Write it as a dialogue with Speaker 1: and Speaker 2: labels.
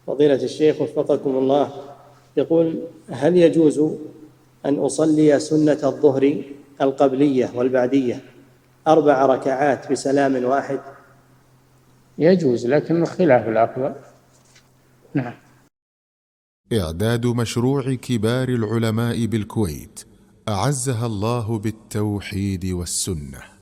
Speaker 1: فضيلة الشيخ وفقكم الله، يقول: هل يجوز أن أصلي سنة الظهر القبلية والبعدية 4 ركعات بسلام واحد؟
Speaker 2: يجوز، لكن خلاف الأفضل. نعم.
Speaker 3: إعداد مشروع كبار العلماء بالكويت أعزها الله بالتوحيد والسنة.